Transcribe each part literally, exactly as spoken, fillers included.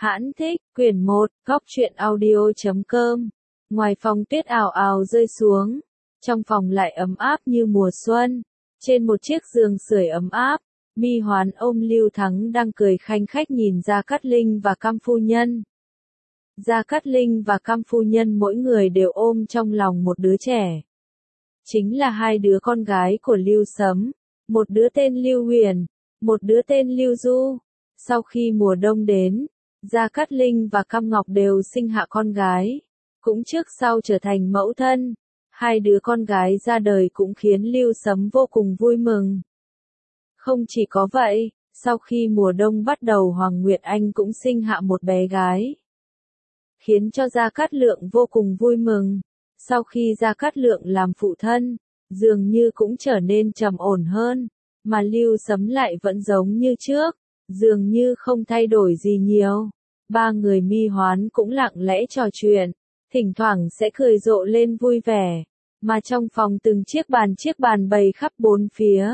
Hãn thích, quyển một, góc truyện audio.com. Ngoài phòng tuyết ào ào rơi xuống, trong phòng lại ấm áp như mùa xuân. Trên một chiếc giường sưởi ấm áp, Mi Hoán ôm Lưu Thắng đang cười khanh khách nhìn Gia Cát Linh và Cam phu nhân. Gia Cát Linh và Cam phu nhân mỗi người đều ôm trong lòng một đứa trẻ. Chính là hai đứa con gái của Lưu Sấm, một đứa tên Lưu Huyền, một đứa tên Lưu Du. Sau khi mùa đông đến, Gia Cát Linh và Cam Ngọc đều sinh hạ con gái, cũng trước sau trở thành mẫu thân. Hai đứa con gái ra đời cũng khiến Lưu Sấm vô cùng vui mừng. Không chỉ có vậy, sau khi mùa đông bắt đầu Hoàng Nguyệt Anh cũng sinh hạ một bé gái, khiến cho Gia Cát Lượng vô cùng vui mừng. Sau khi Gia Cát Lượng làm phụ thân, dường như cũng trở nên trầm ổn hơn, mà Lưu Sấm lại vẫn giống như trước, dường như không thay đổi gì nhiều. Ba người Mi Hoán cũng lặng lẽ trò chuyện, thỉnh thoảng sẽ cười rộ lên vui vẻ, mà trong phòng từng chiếc bàn chiếc bàn bày khắp bốn phía.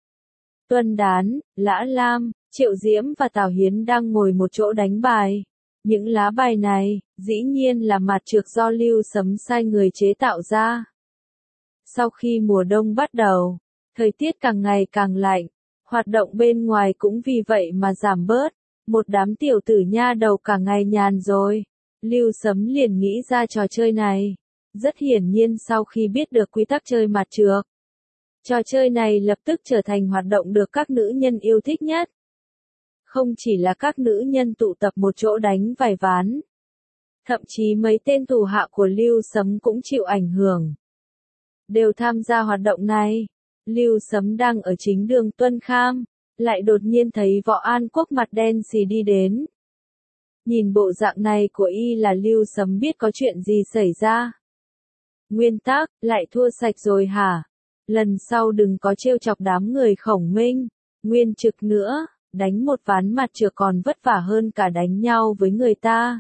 Tuân Đán, Lã Lam, Triệu Diễm và Tào Hiến đang ngồi một chỗ đánh bài. Những lá bài này, dĩ nhiên là mặt trược do Lưu Sấm sai người chế tạo ra. Sau khi mùa đông bắt đầu, thời tiết càng ngày càng lạnh, hoạt động bên ngoài cũng vì vậy mà giảm bớt. Một đám tiểu tử nha đầu cả ngày nhàn rồi. Lưu Sấm liền nghĩ ra trò chơi này. Rất hiển nhiên sau khi biết được quy tắc chơi mặt trược, trò chơi này lập tức trở thành hoạt động được các nữ nhân yêu thích nhất. Không chỉ là các nữ nhân tụ tập một chỗ đánh vài ván, thậm chí mấy tên thủ hạ của Lưu Sấm cũng chịu ảnh hưởng, đều tham gia hoạt động này. Lưu Sấm đang ở chính đường Tuân Kham, lại đột nhiên thấy Võ An Quốc mặt đen xì đi đến. Nhìn bộ dạng này của y là Lưu Sấm biết có chuyện gì xảy ra. Nguyên tắc, lại thua sạch rồi hả? Lần sau đừng có trêu chọc đám người Khổng Minh, Nguyên Trực nữa, đánh một ván mặt trược còn vất vả hơn cả đánh nhau với người ta.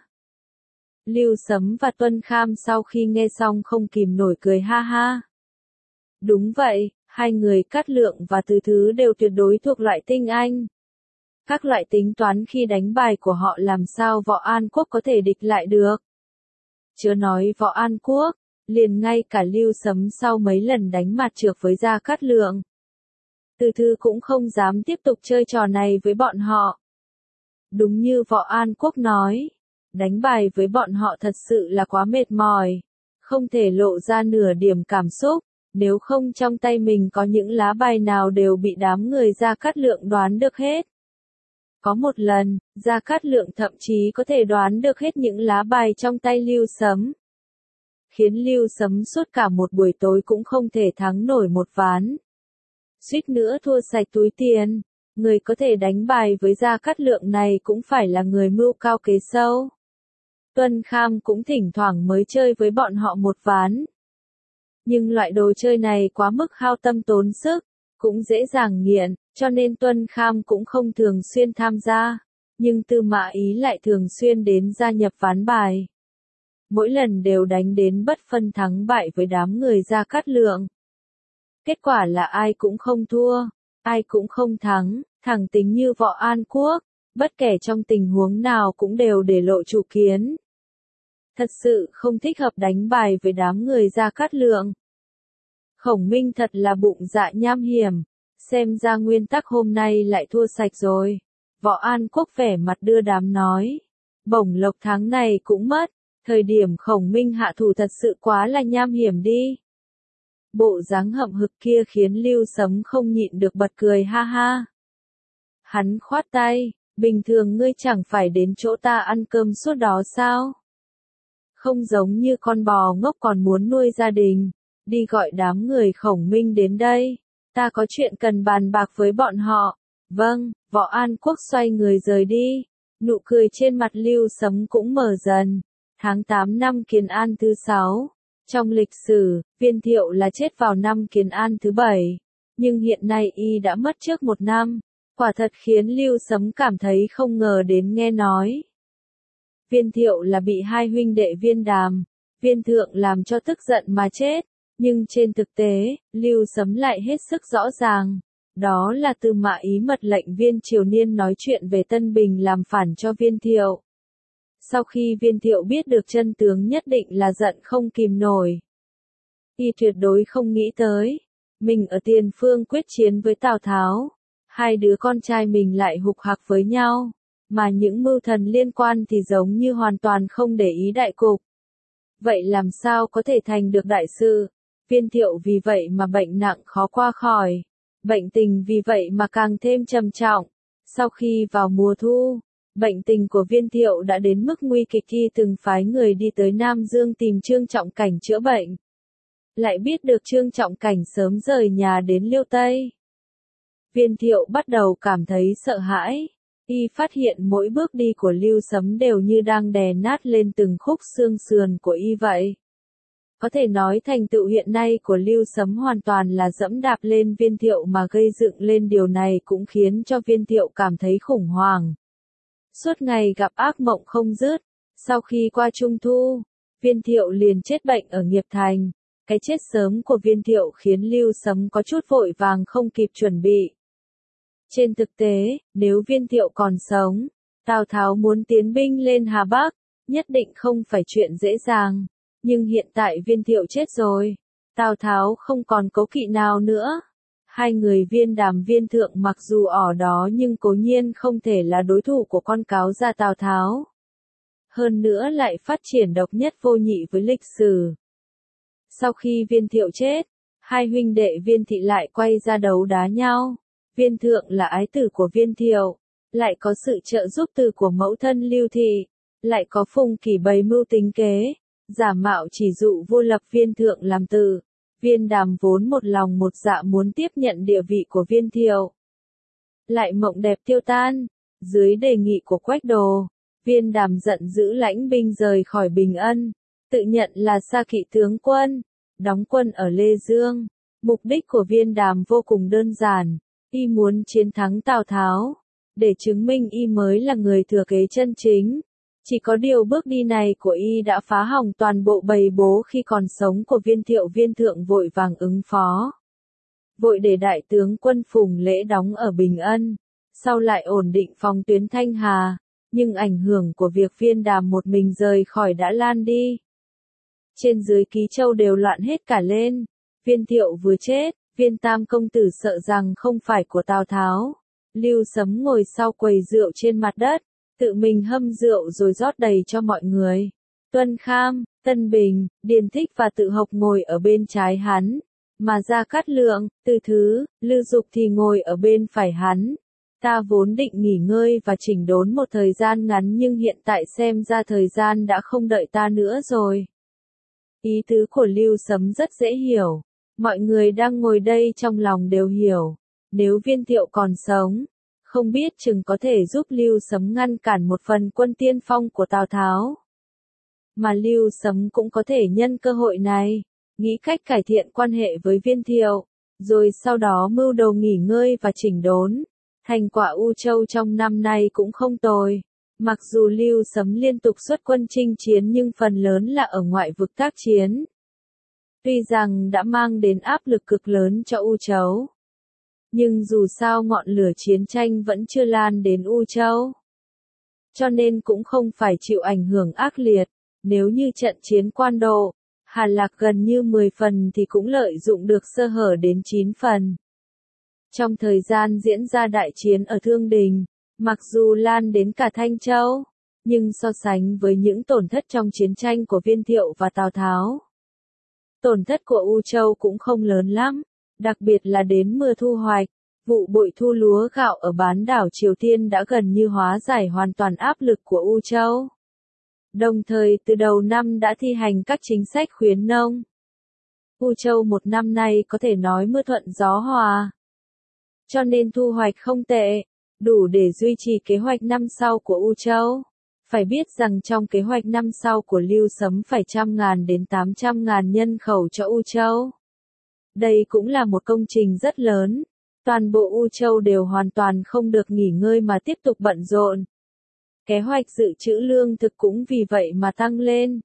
Lưu Sấm và Tuân Kham sau khi nghe xong không kìm nổi cười ha ha. Đúng vậy, hai người Cát Lượng và Từ Thứ đều tuyệt đối thuộc loại tinh anh. Các loại tính toán khi đánh bài của họ làm sao Võ An Quốc có thể địch lại được. Chớ nói Võ An Quốc, liền ngay cả Lưu Sấm sau mấy lần đánh mặt trược với Gia Cát Lượng, Từ Thứ cũng không dám tiếp tục chơi trò này với bọn họ. Đúng như Võ An Quốc nói, đánh bài với bọn họ thật sự là quá mệt mỏi, không thể lộ ra nửa điểm cảm xúc, nếu không trong tay mình có những lá bài nào đều bị đám người Gia Cát Lượng đoán được hết. Có một lần, Gia Cát Lượng thậm chí có thể đoán được hết những lá bài trong tay Lưu Sấm, khiến Lưu Sấm suốt cả một buổi tối cũng không thể thắng nổi một ván, suýt nữa thua sạch túi tiền. Người có thể đánh bài với Gia Cát Lượng này cũng phải là người mưu cao kế sâu. Tuân Kham cũng thỉnh thoảng mới chơi với bọn họ một ván, nhưng loại đồ chơi này quá mức hao tâm tốn sức, cũng dễ dàng nghiện, cho nên Tuân Kham cũng không thường xuyên tham gia, nhưng Tư Mã Ý lại thường xuyên đến gia nhập ván bài. Mỗi lần đều đánh đến bất phân thắng bại với đám người Gia Cát Lượng. Kết quả là ai cũng không thua, ai cũng không thắng, thẳng tính như Võ An Quốc, bất kể trong tình huống nào cũng đều để lộ chủ kiến. Thật sự không thích hợp đánh bài với đám người Gia Cát Lượng. Khổng Minh thật là bụng dạ nham hiểm, xem ra nguyên tắc hôm nay lại thua sạch rồi. Võ An Quốc vẻ mặt đưa đám nói, bổng lộc tháng này cũng mất, thời điểm Khổng Minh hạ thủ thật sự quá là nham hiểm đi. Bộ dáng hậm hực kia khiến Lưu Sấm không nhịn được bật cười ha ha. Hắn khoát tay, bình thường ngươi chẳng phải đến chỗ ta ăn cơm suốt đó sao? Không giống như con bò ngốc còn muốn nuôi gia đình, đi gọi đám người Khổng Minh đến đây, ta có chuyện cần bàn bạc với bọn họ. Vâng, Võ An Quốc xoay người rời đi, nụ cười trên mặt Lưu Sấm cũng mở dần. Tháng tám năm Kiến An thứ sáu. Trong lịch sử, Viên Thiệu là chết vào năm Kiến An thứ bảy, nhưng hiện nay y đã mất trước một năm, quả thật khiến Lưu Sấm cảm thấy không ngờ đến nghe nói. Viên Thiệu là bị hai huynh đệ Viên Đàm, Viên Thượng làm cho tức giận mà chết, nhưng trên thực tế, Lưu Sấm lại hết sức rõ ràng. Đó là Tư Mã Ý mật lệnh Viên Triều Niên nói chuyện về Tân Bình làm phản cho Viên Thiệu. Sau khi Viên Thiệu biết được chân tướng nhất định là giận không kìm nổi. Y tuyệt đối không nghĩ tới, mình ở tiền phương quyết chiến với Tào Tháo, hai đứa con trai mình lại hục hặc với nhau, mà những mưu thần liên quan thì giống như hoàn toàn không để ý đại cục. Vậy làm sao có thể thành được đại sự? Viên Thiệu vì vậy mà bệnh nặng khó qua khỏi, bệnh tình vì vậy mà càng thêm trầm trọng. Sau khi vào mùa thu, bệnh tình của Viên Thiệu đã đến mức nguy kịch, y từng phái người đi tới Nam Dương tìm Trương Trọng Cảnh chữa bệnh. Lại biết được Trương Trọng Cảnh sớm rời nhà đến Liêu Tây. Viên Thiệu bắt đầu cảm thấy sợ hãi, y phát hiện mỗi bước đi của Lưu Sấm đều như đang đè nát lên từng khúc xương sườn của y vậy. Có thể nói thành tựu hiện nay của Lưu Sấm hoàn toàn là dẫm đạp lên Viên Thiệu mà gây dựng lên, điều này cũng khiến cho Viên Thiệu cảm thấy khủng hoảng. Suốt ngày gặp ác mộng không dứt, sau khi qua Trung Thu, Viên Thiệu liền chết bệnh ở Nghiệp Thành. Cái chết sớm của Viên Thiệu khiến Lưu Sấm có chút vội vàng không kịp chuẩn bị. Trên thực tế, nếu Viên Thiệu còn sống, Tào Tháo muốn tiến binh lên Hà Bắc, nhất định không phải chuyện dễ dàng. Nhưng hiện tại Viên Thiệu chết rồi, Tào Tháo không còn cố kỵ nào nữa. Hai người Viên Đàm Viên Thượng mặc dù ở đó nhưng cố nhiên không thể là đối thủ của con cáo già Tào Tháo. Hơn nữa lại phát triển độc nhất vô nhị với lịch sử. Sau khi Viên Thiệu chết, hai huynh đệ Viên Thị lại quay ra đấu đá nhau. Viên Thượng là ái tử của Viên Thiệu, lại có sự trợ giúp từ của mẫu thân Lưu Thị, lại có Phùng Kỷ bày mưu tính kế, giả mạo chỉ dụ vô lập Viên Thượng làm tử. Viên Đàm vốn một lòng một dạ muốn tiếp nhận địa vị của Viên Thiệu, lại mộng đẹp tiêu tan. Dưới đề nghị của Quách Đồ, Viên Đàm giận dữ lãnh binh rời khỏi Bình Ân, tự nhận là Sa Kỵ tướng quân, đóng quân ở Lê Dương. Mục đích của Viên Đàm vô cùng đơn giản, y muốn chiến thắng Tào Tháo, để chứng minh y mới là người thừa kế chân chính. Chỉ có điều bước đi này của y đã phá hỏng toàn bộ bầy bố khi còn sống của Viên Thiệu. Viên Thượng vội vàng ứng phó, vội để đại tướng quân Phùng Lễ đóng ở Bình Ân, sau lại ổn định phòng tuyến Thanh Hà, nhưng ảnh hưởng của việc Viên Đàm một mình rời khỏi đã lan đi. Trên dưới Ký Châu đều loạn hết cả lên. Viên Thiệu vừa chết, Viên Tam công tử sợ rằng không phải của Tào Tháo. Lưu Sấm ngồi sau quầy rượu trên mặt đất, tự mình hâm rượu rồi rót đầy cho mọi người. Tuân Kham, Tân Bình, Điền Thích và Tự Hộc ngồi ở bên trái hắn, mà Gia Cát Lượng, Từ Thứ, Lư Dục thì ngồi ở bên phải hắn. Ta vốn định nghỉ ngơi và chỉnh đốn một thời gian ngắn, nhưng hiện tại xem ra thời gian đã không đợi ta nữa rồi. Ý tứ của Lưu Sấm rất dễ hiểu, mọi người đang ngồi đây trong lòng đều hiểu. Nếu Viên Thiệu còn sống, không biết chừng có thể giúp Lưu Sấm ngăn cản một phần quân tiên phong của Tào Tháo. Mà Lưu Sấm cũng có thể nhân cơ hội này, nghĩ cách cải thiện quan hệ với Viên Thiệu, rồi sau đó mưu đồ nghỉ ngơi và chỉnh đốn. Thành quả U Châu trong năm nay cũng không tồi. Mặc dù Lưu Sấm liên tục xuất quân chinh chiến nhưng phần lớn là ở ngoại vực tác chiến. Tuy rằng đã mang đến áp lực cực lớn cho U Châu, nhưng dù sao ngọn lửa chiến tranh vẫn chưa lan đến U Châu, cho nên cũng không phải chịu ảnh hưởng ác liệt. Nếu như trận chiến Quan Độ, Hà Lạc gần như mười phần thì cũng lợi dụng được sơ hở đến chín phần. Trong thời gian diễn ra đại chiến ở Thương Đình, mặc dù lan đến cả Thanh Châu, nhưng so sánh với những tổn thất trong chiến tranh của Viên Thiệu và Tào Tháo, tổn thất của U Châu cũng không lớn lắm, đặc biệt là đến mùa thu hoạch, vụ bội thu lúa gạo ở bán đảo Triều Tiên đã gần như hóa giải hoàn toàn áp lực của U Châu. Đồng thời từ đầu năm đã thi hành các chính sách khuyến nông. U Châu một năm nay có thể nói mưa thuận gió hòa, cho nên thu hoạch không tệ, đủ để duy trì kế hoạch năm sau của U Châu. Phải biết rằng trong kế hoạch năm sau của Lưu Sấm phải trăm ngàn đến tám trăm ngàn nhân khẩu cho U Châu. Đây cũng là một công trình rất lớn, toàn bộ U Châu đều hoàn toàn không được nghỉ ngơi mà tiếp tục bận rộn. Kế hoạch dự trữ lương thực cũng vì vậy mà tăng lên.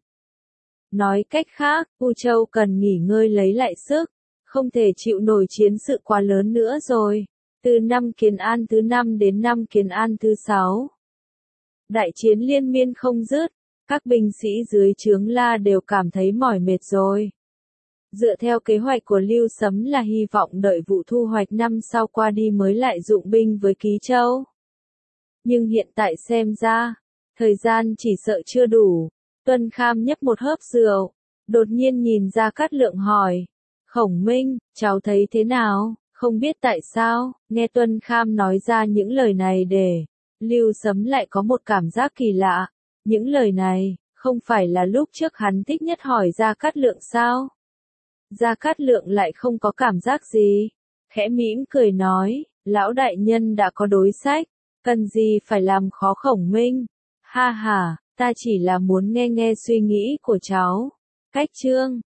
Nói cách khác, U Châu cần nghỉ ngơi lấy lại sức, không thể chịu nổi chiến sự quá lớn nữa rồi. Từ năm Kiến An thứ năm đến năm Kiến An thứ sáu, Đại chiến liên miên không dứt, các binh sĩ dưới trướng La đều cảm thấy mỏi mệt rồi. Dựa theo kế hoạch của Lưu Sấm là hy vọng đợi vụ thu hoạch năm sau qua đi mới lại dụng binh với Ký Châu. Nhưng hiện tại xem ra, thời gian chỉ sợ chưa đủ. Tuân Kham nhấp một hớp rượu, đột nhiên nhìn Gia Cát Lượng hỏi, Khổng Minh, cháu thấy thế nào? Không biết tại sao, nghe Tuân Kham nói ra những lời này để, Lưu Sấm lại có một cảm giác kỳ lạ. Những lời này, không phải là lúc trước hắn thích nhất hỏi Gia Cát Lượng sao? Gia Cát Lượng lại không có cảm giác gì, khẽ mỉm cười nói, lão đại nhân đã có đối sách, cần gì phải làm khó Khổng Minh? Ha ha, ta chỉ là muốn nghe nghe suy nghĩ của cháu. Cách chương